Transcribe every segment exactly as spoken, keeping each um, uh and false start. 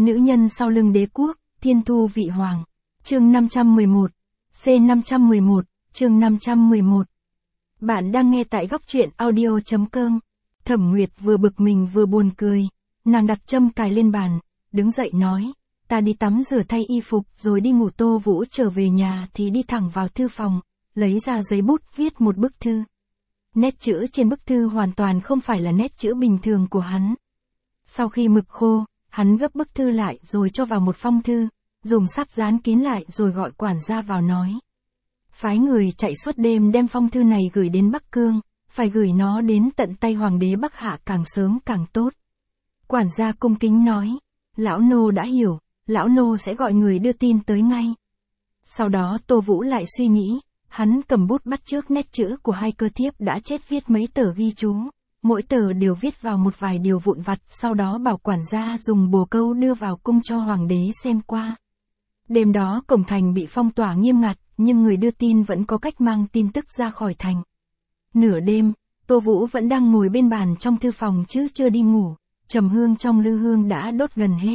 Nữ nhân sau lưng đế quốc, thiên thu vị hoàng. Chương năm trăm mười một. C năm trăm mười một, chương năm trăm mười một. Bạn đang nghe tại góc truyện audio chấm com. Thẩm Nguyệt vừa bực mình vừa buồn cười. Nàng đặt châm cài lên bàn, đứng dậy nói, ta đi tắm rửa thay y phục rồi đi ngủ. Tô Vũ trở về nhà thì đi thẳng vào thư phòng, lấy ra giấy bút viết một bức thư. Nét chữ trên bức thư hoàn toàn không phải là nét chữ bình thường của hắn. Sau khi mực khô, hắn gấp bức thư lại rồi cho vào một phong thư, dùng sáp dán kín lại rồi gọi quản gia vào nói. Phái người chạy suốt đêm đem phong thư này gửi đến Bắc Cương, phải gửi nó đến tận tay hoàng đế Bắc Hạ càng sớm càng tốt. Quản gia cung kính nói, lão nô đã hiểu, lão nô sẽ gọi người đưa tin tới ngay. Sau đó Tô Vũ lại suy nghĩ, hắn cầm bút bắt chước nét chữ của hai cơ thiếp đã chết viết mấy tờ ghi chú, mỗi tờ đều viết vào một vài điều vụn vặt, sau đó bảo quản gia dùng bồ câu đưa vào cung cho hoàng đế xem qua. Đêm đó cổng thành bị phong tỏa nghiêm ngặt, nhưng người đưa tin vẫn có cách mang tin tức ra khỏi thành. Nửa đêm, Tô Vũ vẫn đang ngồi bên bàn trong thư phòng chứ chưa đi ngủ, trầm hương trong lư hương đã đốt gần hết.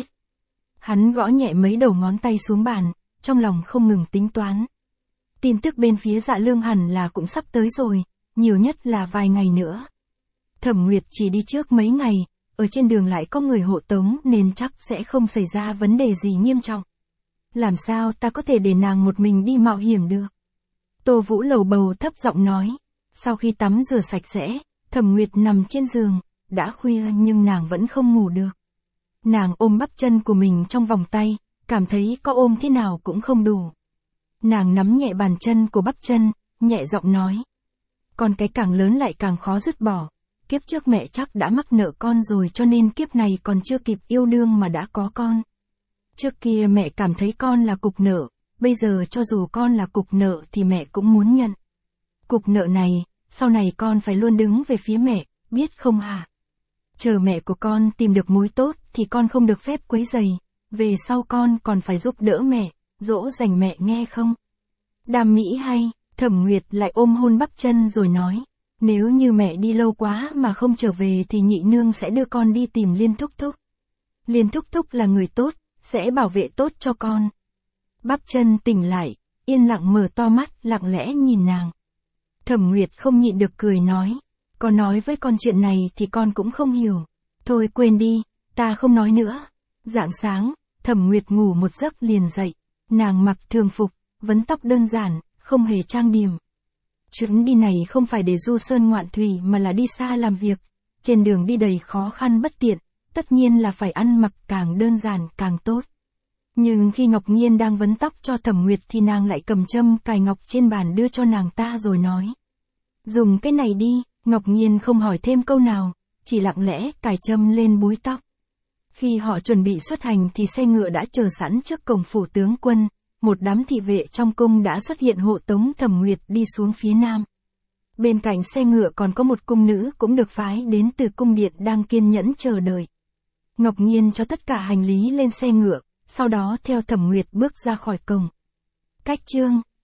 Hắn gõ nhẹ mấy đầu ngón tay xuống bàn, trong lòng không ngừng tính toán. Tin tức bên phía Dạ Lương hẳn là cũng sắp tới rồi, nhiều nhất là vài ngày nữa. Thẩm Nguyệt chỉ đi trước mấy ngày, ở trên đường lại có người hộ tống nên chắc sẽ không xảy ra vấn đề gì nghiêm trọng. Làm sao ta có thể để nàng một mình đi mạo hiểm được? Tô Vũ lầu bầu thấp giọng nói. Sau khi tắm rửa sạch sẽ, Thẩm Nguyệt nằm trên giường, đã khuya nhưng nàng vẫn không ngủ được. Nàng ôm bắp chân của mình trong vòng tay, cảm thấy có ôm thế nào cũng không đủ. Nàng nắm nhẹ bàn chân của bắp chân, nhẹ giọng nói. Còn cái càng lớn lại càng khó dứt bỏ. Kiếp trước mẹ chắc đã mắc nợ con rồi cho nên kiếp này còn chưa kịp yêu đương mà đã có con. Trước kia mẹ cảm thấy con là cục nợ, bây giờ cho dù con là cục nợ thì mẹ cũng muốn nhận. Cục nợ này, sau này con phải luôn đứng về phía mẹ, biết không hả? Chờ mẹ của con tìm được mối tốt thì con không được phép quấy rầy, về sau con còn phải giúp đỡ mẹ, dỗ dành mẹ nghe không? Đàm mỹ hay, Thẩm Nguyệt lại ôm hôn bắp chân rồi nói, nếu như mẹ đi lâu quá mà không trở về thì nhị nương sẽ đưa con đi tìm Liên Thúc Thúc. Liên Thúc Thúc là người tốt, sẽ bảo vệ tốt cho con. Bắp chân tỉnh lại, yên lặng mở to mắt, lặng lẽ nhìn nàng. Thẩm Nguyệt không nhịn được cười nói, con nói với con chuyện này thì con cũng không hiểu. Thôi quên đi, ta không nói nữa. Rạng sáng, Thẩm Nguyệt ngủ một giấc liền dậy. Nàng mặc thường phục, vấn tóc đơn giản, không hề trang điểm. Chuyến đi này không phải để du sơn ngoạn thủy mà là đi xa làm việc. Trên đường đi đầy khó khăn bất tiện, tất nhiên là phải ăn mặc càng đơn giản càng tốt. Nhưng khi Ngọc Nhiên đang vấn tóc cho Thẩm Nguyệt thì nàng lại cầm châm cài ngọc trên bàn đưa cho nàng ta rồi nói. Dùng cái này đi. Ngọc Nhiên không hỏi thêm câu nào, chỉ lặng lẽ cài châm lên búi tóc. Khi họ chuẩn bị xuất hành thì xe ngựa đã chờ sẵn trước cổng phủ tướng quân, một đám thị vệ trong cung đã xuất hiện hộ tống Thẩm Nguyệt đi xuống phía nam. Bên cạnh xe ngựa còn có một cung nữ cũng được phái đến từ cung điện đang kiên nhẫn chờ đợi. Ngọc Nhiên cho tất cả hành lý lên xe ngựa, sau đó theo Thẩm Nguyệt bước ra khỏi cổng. Cách chương